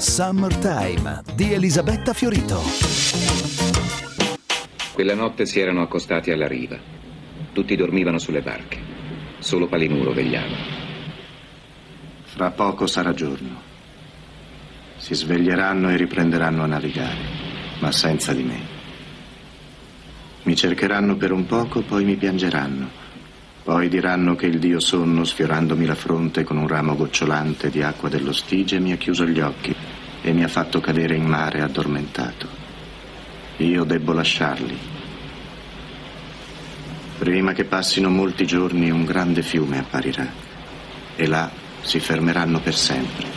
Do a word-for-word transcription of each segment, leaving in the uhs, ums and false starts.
Summertime di Elisabetta Fiorito. Quella notte si erano accostati alla riva. Tutti dormivano sulle barche. Solo Palinuro vegliava. Fra poco sarà giorno. Si sveglieranno e riprenderanno a navigare, ma senza di me. Mi cercheranno per un poco, poi mi piangeranno. Poi diranno che il dio sonno, sfiorandomi la fronte con un ramo gocciolante di acqua dello Stige, mi ha chiuso gli occhi e mi ha fatto cadere in mare addormentato. Io debbo lasciarli. Prima che passino molti giorni un grande fiume apparirà e là si fermeranno per sempre.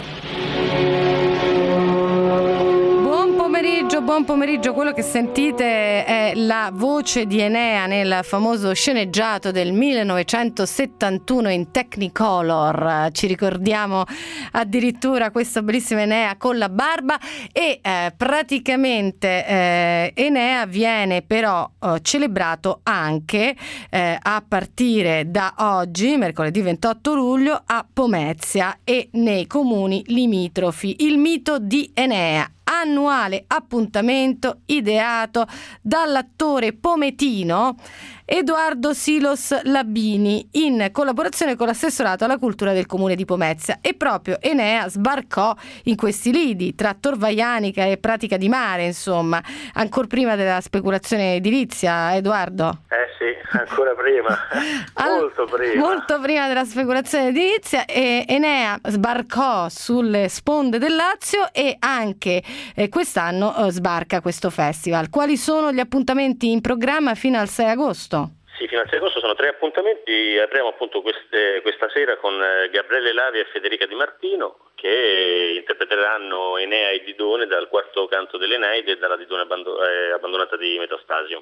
Buon pomeriggio, quello che sentite è la voce di Enea nel famoso sceneggiato del millenovecentosettantuno in Technicolor. Ci ricordiamo addirittura questo bellissimo Enea con la barba e eh, praticamente eh, Enea viene però eh, celebrato anche eh, a partire da oggi, mercoledì ventotto luglio, a Pomezia e nei comuni limitrofi. Il mito di Enea, annuale appuntamento ideato dall'attore pometino Edoardo Silos Labini in collaborazione con l'assessorato alla cultura del comune di Pomezia, e proprio Enea sbarcò in questi lidi tra Torvaianica e Pratica di Mare, insomma, ancora prima della speculazione edilizia, Edoardo? Eh sì, ancora prima, molto prima. Molto prima della speculazione edilizia, e Enea sbarcò sulle sponde del Lazio e anche eh, quest'anno eh, sbarca questo festival. Quali sono gli appuntamenti in programma fino al sei agosto? Sì, fino al sei agosto sono tre appuntamenti. Apriamo appunto queste, questa sera con Gabriele Lavia e Federica Di Martino, che interpreteranno Enea e Didone dal quarto canto dell'Eneide e dalla Didone abbando- eh, abbandonata di Metastasio.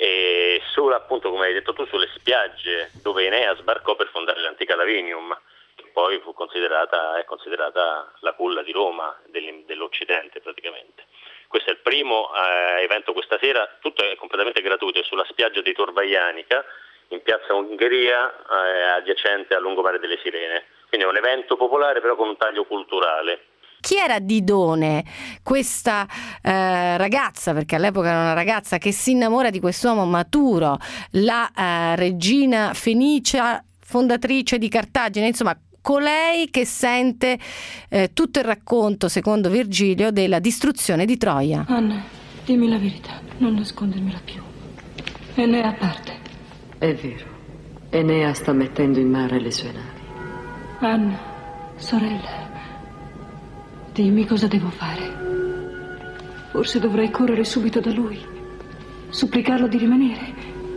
E solo appunto, come hai detto tu, sulle spiagge dove Enea sbarcò per fondare l'antica Lavinium, che poi fu considerata, è considerata la culla di Roma, dell'Occidente praticamente. Questo è il primo eh, evento questa sera, tutto è completamente gratuito, è sulla spiaggia di Torvaianica, in piazza Ungheria, eh, adiacente al lungomare delle Sirene. Quindi è un evento popolare però con un taglio culturale. Chi era Didone, questa eh, ragazza, perché all'epoca era una ragazza, che si innamora di quest'uomo maturo, la eh, regina Fenicia, fondatrice di Cartagine, insomma colei che sente eh, tutto il racconto, secondo Virgilio, della distruzione di Troia. Anna, dimmi la verità, non nascondermela più. Enea parte. È vero, Enea sta mettendo in mare le sue navi. Anna, sorella, dimmi cosa devo fare. Forse dovrei correre subito da lui, supplicarlo di rimanere.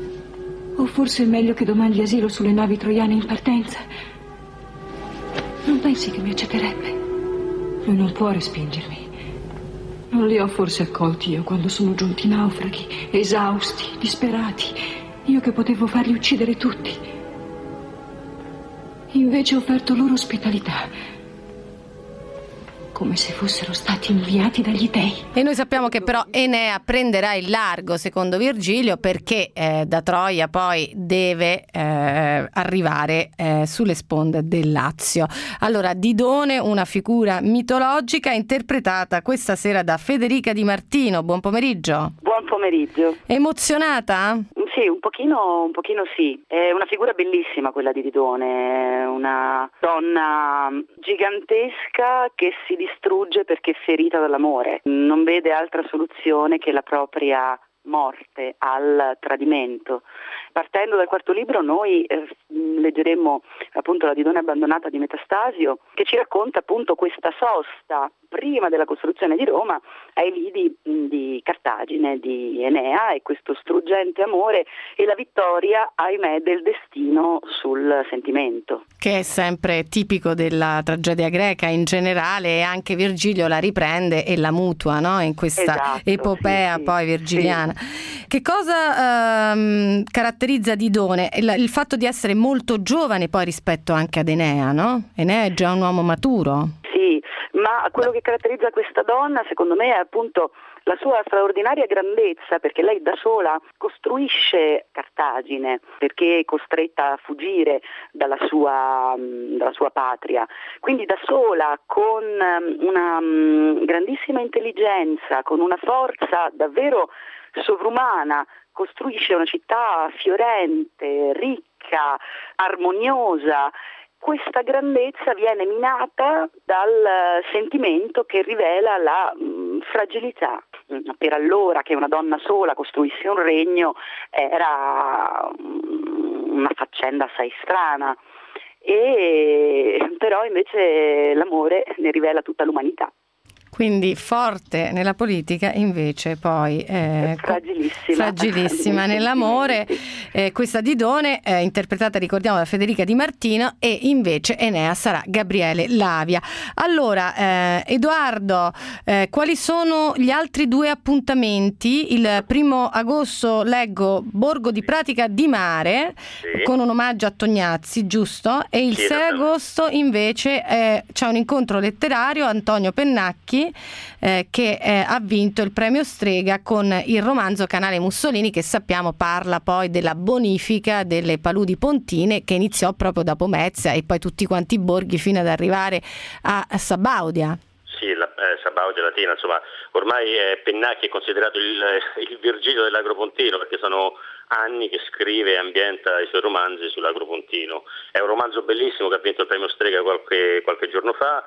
O forse è meglio che domandi asilo sulle navi troiane in partenza. Non pensi che mi accetterebbe? Lui non può respingermi. Non li ho forse accolti io quando sono giunti naufraghi, esausti, disperati. Io che potevo farli uccidere tutti. Invece ho offerto loro ospitalità, come se fossero stati inviati dagli dei. E noi sappiamo che però Enea prenderà il largo, secondo Virgilio, perché eh, da Troia poi deve eh, arrivare eh, sulle sponde del Lazio. Allora, Didone, una figura mitologica interpretata questa sera da Federica Di Martino. Buon pomeriggio. Buon pomeriggio. Emozionata? Sì, un pochino, un pochino sì. È una figura bellissima quella di Didone, una donna gigantesca che si distrugge perché è ferita dall'amore. Non vede altra soluzione che la propria morte al tradimento. Partendo dal quarto libro noi eh, leggeremo appunto la Didone abbandonata di Metastasio, che ci racconta appunto questa sosta prima della costruzione di Roma ai lidi di Cartagine, di Enea, e questo struggente amore e la vittoria, ahimè, del destino sul sentimento. Che è sempre tipico della tragedia greca in generale, e anche Virgilio la riprende e la mutua, no? In questa esatto, epopea sì, poi virgiliana. Sì. Che cosa ehm, caratterizza Didone? Il, il fatto di essere molto giovane poi rispetto anche ad Enea, no? Enea è già un uomo maturo. Sì, ma quello che caratterizza questa donna secondo me è appunto la sua straordinaria grandezza, perché lei da sola costruisce Cartagine, perché è costretta a fuggire dalla sua, dalla sua patria, quindi da sola, con una grandissima intelligenza, con una forza davvero sovrumana, costruisce una città fiorente, ricca, armoniosa. Questa grandezza viene minata dal sentimento che rivela la mh, fragilità. Per allora che una donna sola costruisse un regno era mh, una faccenda assai strana, e però invece l'amore ne rivela tutta l'umanità. Quindi forte nella politica, invece poi eh, fragilissima, fragilissima nell'amore. Eh, questa Didone è interpretata, ricordiamo, da Federica Di Martino, e invece Enea sarà Gabriele Lavia. Allora, eh, Edoardo, eh, quali sono gli altri due appuntamenti? Il primo agosto leggo Borgo di Pratica di Mare, sì, con un omaggio a Tognazzi, giusto? E il sì, sei agosto invece eh, c'è un incontro letterario, Antonio Pennacchi, Eh, che eh, ha vinto il premio Strega con il romanzo Canale Mussolini, che sappiamo parla poi della bonifica delle paludi pontine, che iniziò proprio da Pomezia e poi tutti quanti i borghi fino ad arrivare a, a Sabaudia. Sì, la, eh, Sabaudia Latina, insomma, ormai eh, Pennacchi è considerato il, il Virgilio dell'Agropontino, perché sono anni che scrive e ambienta i suoi romanzi sull'Agropontino. È un romanzo bellissimo che ha vinto il premio Strega qualche, qualche giorno fa,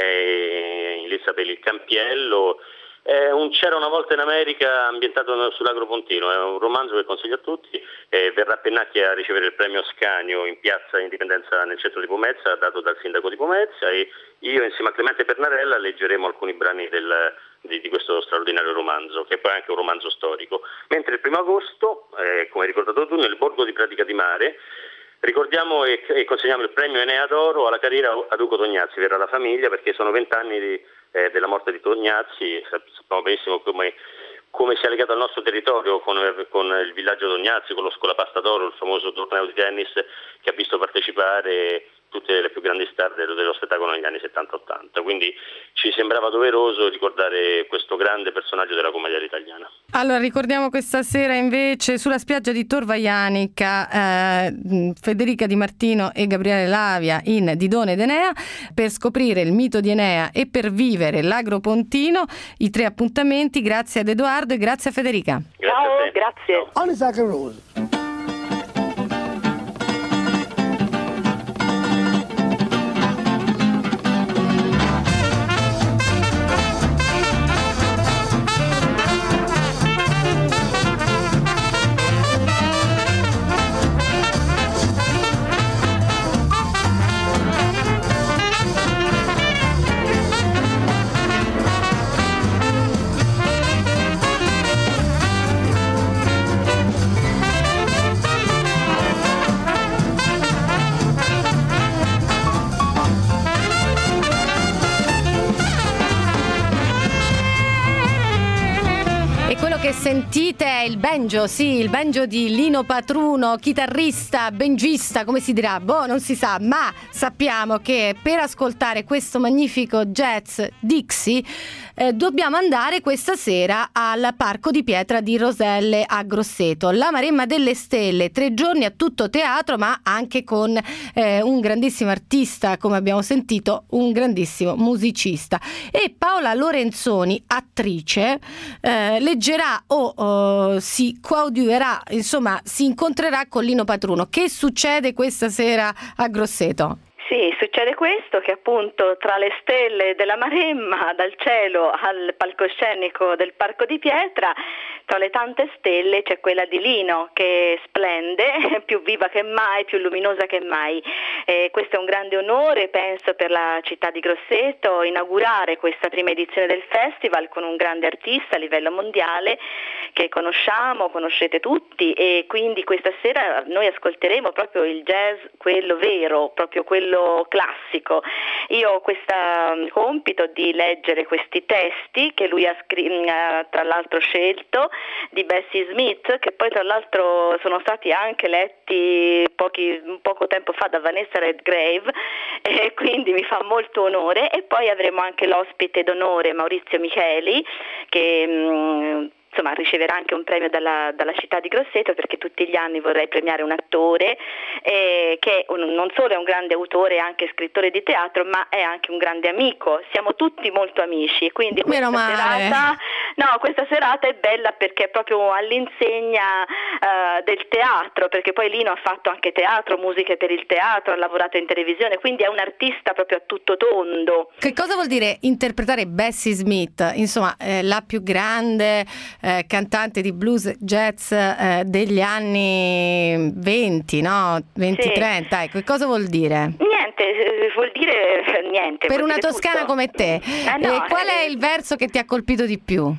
è in lizza per il Campiello. È un C'era una volta in America ambientato sull'Agropontino, è un romanzo che consiglio a tutti. Eh, verrà Pennacchi a ricevere il premio Ascanio in piazza Indipendenza nel centro di Pomezia, dato dal sindaco di Pomezia, e io insieme a Clemente Pernarella leggeremo alcuni brani del, di, di questo straordinario romanzo, che poi è anche un romanzo storico. Mentre il primo agosto, eh, come hai ricordato tu, nel Borgo di Pratica di Mare, ricordiamo e, e consegniamo il premio Enea d'Oro alla carriera ad Ugo Tognazzi. Verrà la famiglia, perché sono vent'anni di, eh, della morte di Tognazzi. Sappiamo benissimo come, come sia legato al nostro territorio con, con il villaggio Tognazzi, con lo Scolapasta d'Oro, il famoso torneo di tennis che ha visto partecipare tutte le più grandi star dello, dello spettacolo negli anni settanta ottanta. Quindi ci sembrava doveroso ricordare questo grande personaggio della commedia italiana. Allora ricordiamo questa sera invece sulla spiaggia di Tor Vaianica eh, Federica Di Martino e Gabriele Lavia in Didone ed Enea, per scoprire il mito di Enea e per vivere l'Agropontino. I tre appuntamenti. Grazie ad Edoardo e grazie a Federica. Grazie. Ciao, a grazie. Ciao. Sentite è il banjo, sì, il banjo di Lino Patruno, chitarrista, bangista, come si dirà? Boh, non si sa, ma sappiamo che per ascoltare questo magnifico jazz Dixie eh, dobbiamo andare questa sera al Parco di Pietra di Roselle a Grosseto. La Maremma delle Stelle, tre giorni a tutto teatro, ma anche con eh, un grandissimo artista, come abbiamo sentito, un grandissimo musicista. E Paola Lorenzoni, attrice, eh, leggerà o oh, si coadiuverà, insomma si incontrerà con Lino Patruno. Che succede questa sera a Grosseto? Sì, succede questo, che appunto tra le stelle della Maremma, dal cielo al palcoscenico del Parco di Pietra, tra le tante stelle c'è quella di Lino, che splende, più viva che mai, più luminosa che mai. Eh, questo è un grande onore, penso, per la città di Grosseto, inaugurare questa prima edizione del festival con un grande artista a livello mondiale che conosciamo, conoscete tutti, e quindi questa sera noi ascolteremo proprio il jazz, quello vero, proprio quello mondo classico. Io ho questo compito di leggere questi testi che lui ha scritto, tra l'altro scelto, di Bessie Smith, che poi tra l'altro sono stati anche letti pochi, poco tempo fa da Vanessa Redgrave, e quindi mi fa molto onore. E poi avremo anche l'ospite d'onore Maurizio Micheli, che mh, insomma riceverà anche un premio dalla, dalla città di Grosseto, perché tutti gli anni vorrei premiare un attore eh, che un, non solo è un grande autore e anche scrittore di teatro, ma è anche un grande amico. Siamo tutti molto amici, quindi questa serata, no, questa serata è bella perché è proprio all'insegna uh, del teatro, perché poi Lino ha fatto anche teatro, musiche per il teatro, ha lavorato in televisione, quindi è un artista proprio a tutto tondo. Che cosa vuol dire interpretare Bessie Smith? Insomma, eh, la più grande Eh, cantante di blues jazz eh, degli anni venti, no? venti trenta, ecco, cosa vuol dire? Niente, vuol dire niente. Per vuol una dire toscana tutto. come te, eh no, eh, qual eh, è il verso che ti ha colpito di più?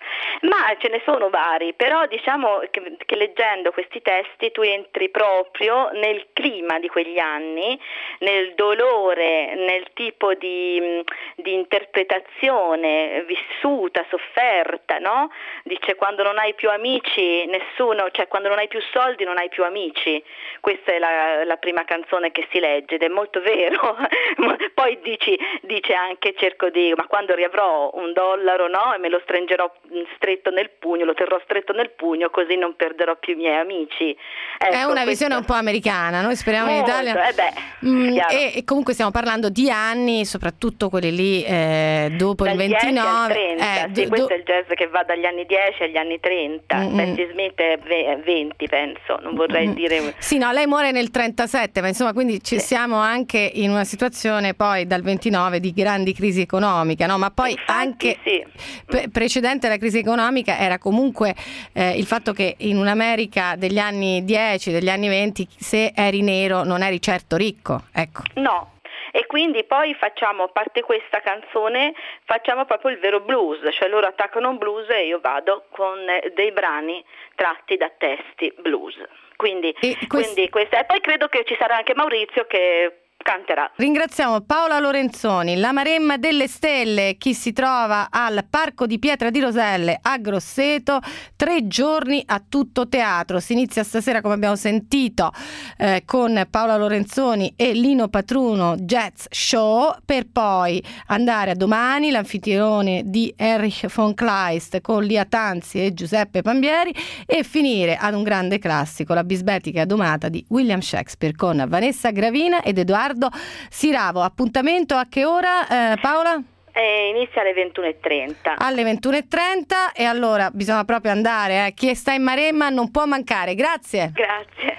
Ma ce ne sono vari, però diciamo che, che leggendo questi testi tu entri proprio nel clima di quegli anni, nel dolore, nel tipo di, di interpretazione vissuta, sofferta, no? Dice: quando non hai più amici, nessuno, cioè quando non hai più soldi non hai più amici. Questa è la, la prima canzone che si legge ed è molto vero. Poi dici, dice anche: cerco di, ma quando riavrò un dollaro, no? E me lo stringerò stretto nel pugno, lo terrò stretto nel pugno, così non perderò più i miei amici. Ecco, è una visione questo... un po' americana, noi speriamo Molto, in Italia. Eh beh, mm, e, e comunque stiamo parlando di anni, soprattutto quelli lì eh, dopo dal il ventinove. dieci al trenta, eh, sì, do, questo do... è il jazz che va dagli anni dieci agli anni trenta. Mm-hmm. Bessie Smith è venti, penso, non vorrei mm-hmm. dire. Sì, no, lei muore nel trentasette, ma insomma, quindi ci sì. siamo anche in una situazione poi dal ventinove di grandi crisi economica, no? Ma poi Infatti, anche sì. pre- precedente alla crisi economica era comunque eh, il fatto che in un'America degli anni dieci, degli anni venti, se eri nero non eri certo ricco, ecco. No. E quindi poi facciamo, a parte questa canzone, facciamo proprio il vero blues, cioè loro attaccano un blues e io vado con dei brani tratti da testi blues. Quindi, e quest... quindi questa, e poi credo che ci sarà anche Maurizio che canterà. Ringraziamo Paola Lorenzoni, la Maremma delle Stelle, chi si trova al Parco di Pietra di Roselle a Grosseto, tre giorni a tutto teatro. Si inizia stasera, come abbiamo sentito, eh, con Paola Lorenzoni e Lino Patruno Jazz Show, per poi andare a domani, l'anfitrione di Erich von Kleist con Lia Tanzi e Giuseppe Pambieri, e finire ad un grande classico, la bisbetica domata di William Shakespeare con Vanessa Gravina ed Edoardo Siravo. Appuntamento a che ora, eh, Paola? Eh, inizia alle ventuno e trenta. Alle ventuno e trenta, e allora bisogna proprio andare, eh. Chi sta in Maremma non può mancare. Grazie. Grazie.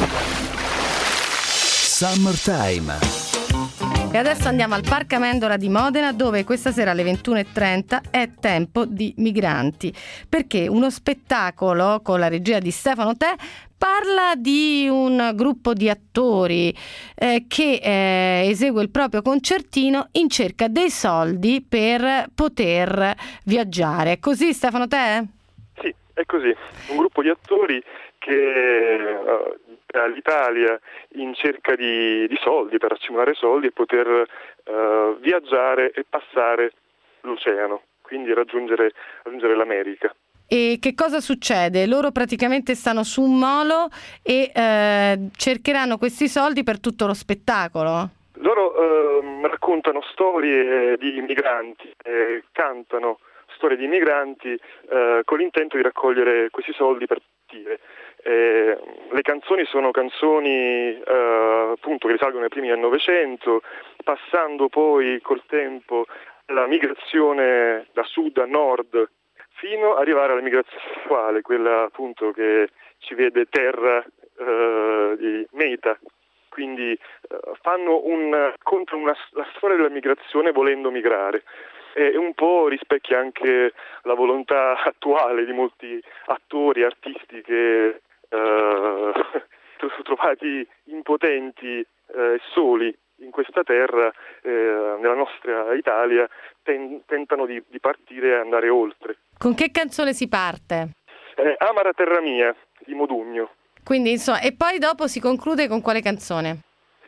Summertime. E adesso andiamo al Parco Amendola di Modena, dove questa sera alle ventuno e trenta è tempo di migranti, perché uno spettacolo con la regia di Stefano Tè parla di un gruppo di attori eh, che eh, esegue il proprio concertino in cerca dei soldi per poter viaggiare. Così, Stefano Tè? Sì, è così. Un gruppo di attori che uh, all'Italia in cerca di, di soldi, per accumulare soldi e poter uh, viaggiare e passare l'oceano, quindi raggiungere, raggiungere l'America. E che cosa succede? Loro praticamente stanno su un molo e eh, cercheranno questi soldi per tutto lo spettacolo? Loro eh, raccontano storie di immigranti, eh, cantano storie di immigranti eh, con l'intento di raccogliere questi soldi per partire. Eh, le canzoni sono canzoni eh, appunto che risalgono ai primi del Novecento, passando poi col tempo alla migrazione da sud a nord, fino ad arrivare alla migrazione attuale, quella appunto che ci vede terra eh, di meta. Quindi eh, fanno un contro una, la storia della migrazione volendo migrare, e un po' rispecchia anche la volontà attuale di molti attori, artisti che eh, sono trovati impotenti e eh, soli in questa terra, eh, nella nostra Italia, ten, tentano di, di partire e andare oltre. Con che canzone si parte? Eh, Amara terra mia, di Modugno. Quindi insomma, e poi dopo si conclude con quale canzone?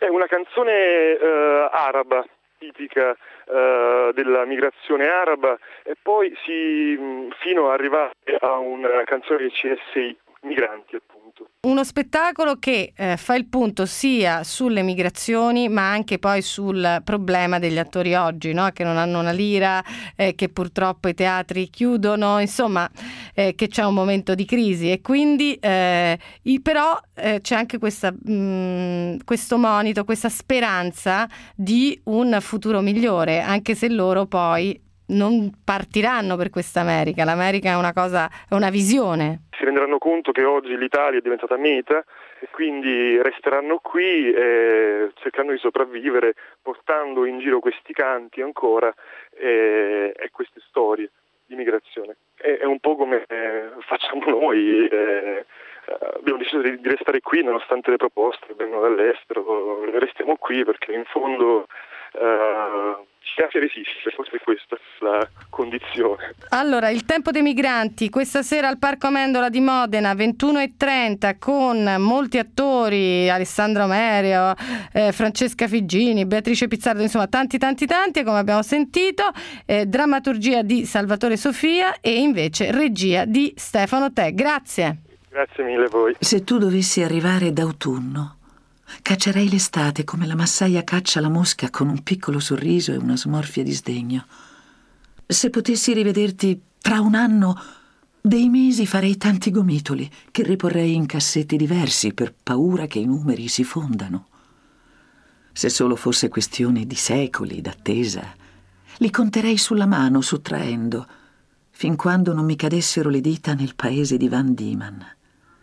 È una canzone eh, araba, tipica uh, della migrazione araba, e poi si mh, fino ad arrivare a una canzone dei C S I, migranti appunto. Uno spettacolo che eh, fa il punto sia sulle migrazioni ma anche poi sul problema degli attori oggi, no? Che non hanno una lira, eh, che purtroppo i teatri chiudono, insomma eh, che c'è un momento di crisi e quindi eh, i, però eh, c'è anche questa, mh, questo monito, questa speranza di un futuro migliore, anche se loro poi non partiranno per questa America. L'America è una cosa, è una visione. Si renderanno conto che oggi l'Italia è diventata meta e quindi resteranno qui eh, cercando di sopravvivere, portando in giro questi canti ancora eh, e queste storie di migrazione. È, è un po' come eh, facciamo noi. Eh, abbiamo deciso di, di restare qui nonostante le proposte che vengono dall'estero. Restiamo qui perché in fondo Uh, ci piace resistere, forse questa è la condizione. Allora, Il tempo dei migranti questa sera al Parco Amendola di Modena, ventuno e trenta, con molti attori, Alessandro Merio, eh, Francesca Figini, Beatrice Pizzardo, insomma tanti tanti tanti come abbiamo sentito, eh, drammaturgia di Salvatore Sofia e invece regia di Stefano Tè. Grazie. Grazie mille a voi. Se tu dovessi arrivare d'autunno, caccerei l'estate come la massaia caccia la mosca, con un piccolo sorriso e una smorfia di sdegno. Se potessi rivederti tra un anno, dei mesi farei tanti gomitoli che riporrei in cassetti diversi per paura che i numeri si fondano. Se solo fosse questione di secoli d'attesa, li conterei sulla mano sottraendo, fin quando non mi cadessero le dita nel paese di Van Dieman.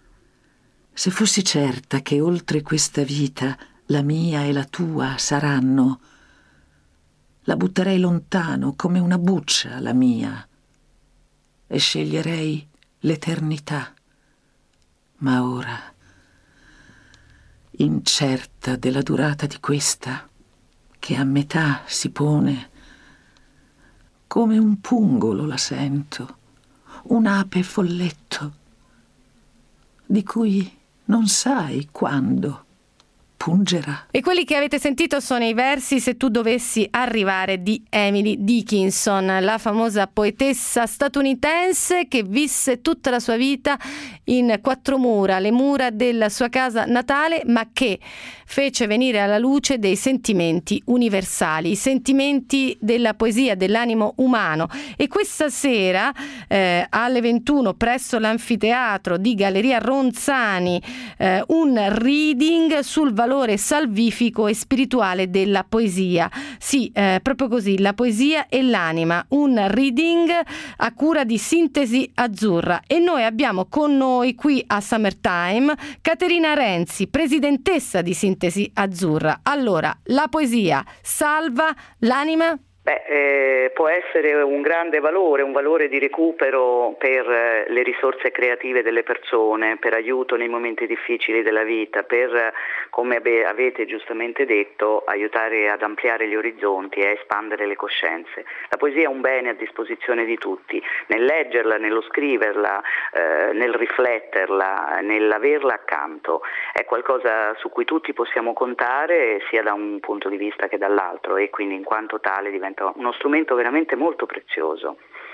Se fossi certa che oltre questa vita la mia e la tua saranno, la butterei lontano come una buccia la mia e sceglierei l'eternità. Ma ora, incerta della durata di questa, che a metà si pone, come un pungolo la sento, un'ape folletto, di cui non sai quando pungerà. E quelli che avete sentito sono i versi Se tu dovessi arrivare di Emily Dickinson, la famosa poetessa statunitense che visse tutta la sua vita in quattro mura, le mura della sua casa natale, ma che fece venire alla luce dei sentimenti universali, i sentimenti della poesia, dell'animo umano. E questa sera eh, alle ventuno presso l'anfiteatro di Galleria Ronzani eh, un reading sul valore salvifico e spirituale della poesia. Sì, eh, proprio così, la poesia e l'anima, un reading a cura di Sintesi Azzurra. E noi abbiamo con noi qui a Summertime Caterina Renzi, presidentessa di Sintesi Azzurra. Allora, la poesia salva l'anima? Beh, eh, può essere un grande valore, un valore di recupero per eh, le risorse creative delle persone, per aiuto nei momenti difficili della vita, per, eh, come ave- avete giustamente detto, aiutare ad ampliare gli orizzonti e a espandere le coscienze. La poesia è un bene a disposizione di tutti, nel leggerla, nello scriverla, eh, nel rifletterla, nell'averla accanto. È qualcosa su cui tutti possiamo contare, sia da un punto di vista che dall'altro, e quindi in quanto tale diventa uno strumento veramente molto prezioso.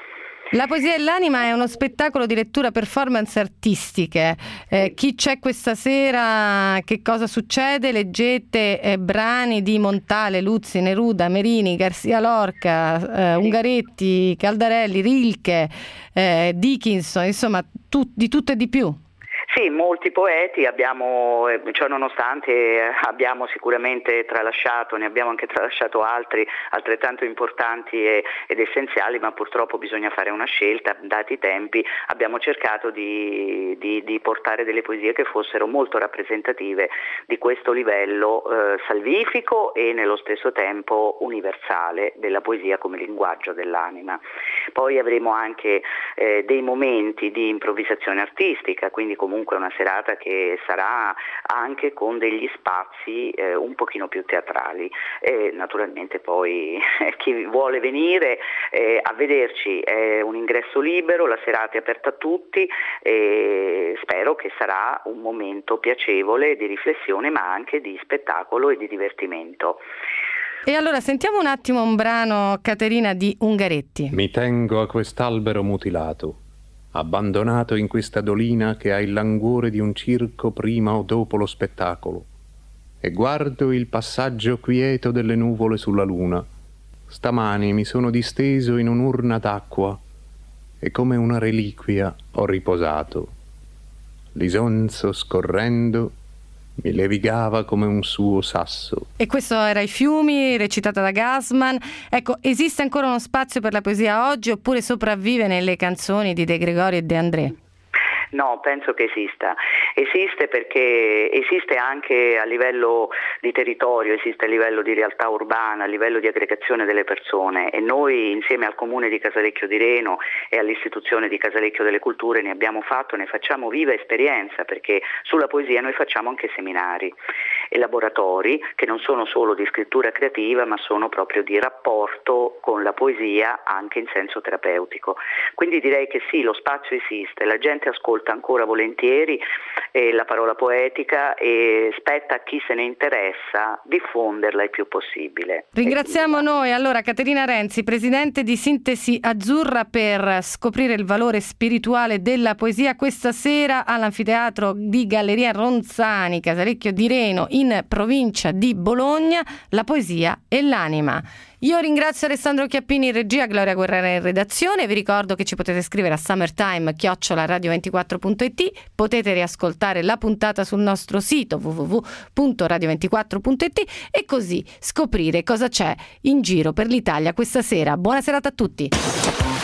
La poesia e l'anima è uno spettacolo di lettura, performance artistiche. Eh, chi c'è questa sera? Che cosa succede? Leggete eh, brani di Montale, Luzzi, Neruda, Merini, Garcia Lorca, eh, Ungaretti, Caldarelli, Rilke, eh, Dickinson, insomma tu, di tutto e di più. Sì, molti poeti abbiamo, ciò nonostante abbiamo sicuramente tralasciato, ne abbiamo anche tralasciato altri altrettanto importanti e, ed essenziali, ma purtroppo bisogna fare una scelta, dati i tempi. Abbiamo cercato di, di, di portare delle poesie che fossero molto rappresentative di questo livello eh, salvifico e nello stesso tempo universale della poesia come linguaggio dell'anima. Poi avremo anche eh, dei momenti di improvvisazione artistica, quindi comunque comunque una serata che sarà anche con degli spazi eh, un pochino più teatrali e naturalmente poi chi vuole venire eh, a vederci è un ingresso libero, la serata è aperta a tutti e spero che sarà un momento piacevole di riflessione ma anche di spettacolo e di divertimento. E allora sentiamo un attimo un brano, Caterina, di Ungaretti. Mi tengo a quest'albero mutilato, abbandonato in questa dolina che ha il languore di un circo prima o dopo lo spettacolo, e guardo il passaggio quieto delle nuvole sulla luna. Stamani mi sono disteso in un'urna d'acqua e come una reliquia ho riposato. L'isonzo scorrendo mi levigava come un suo sasso. E questo era I fiumi, recitata da Gassman. Ecco, esiste ancora uno spazio per la poesia oggi oppure sopravvive nelle canzoni di De Gregori e De André? No, penso che esista. Esiste perché esiste anche a livello di territorio, esiste a livello di realtà urbana, a livello di aggregazione delle persone e noi insieme al Comune di Casalecchio di Reno e all'istituzione di Casalecchio delle Culture ne abbiamo fatto, ne facciamo viva esperienza perché sulla poesia noi facciamo anche seminari e laboratori che non sono solo di scrittura creativa ma sono proprio di rapporto con la poesia anche in senso terapeutico. Quindi direi che sì, lo spazio esiste, la gente ascolta ancora volentieri eh, la parola poetica e spetta a chi se ne interessa diffonderla il più possibile. Ringraziamo noi allora Caterina Renzi, presidente di Sintesi Azzurra, per scoprire il valore spirituale della poesia questa sera all'anfiteatro di Galleria Ronzani, Casalecchio di Reno, in provincia di Bologna, la poesia e l'anima. Io ringrazio Alessandro Chiappini in regia, Gloria Guerrera in redazione. Vi ricordo che ci potete scrivere a summertime chiocciola radio ventiquattro punto it, potete riascoltare la puntata sul nostro sito w w w punto radio ventiquattro punto it e così scoprire cosa c'è in giro per l'Italia questa sera. Buona serata a tutti.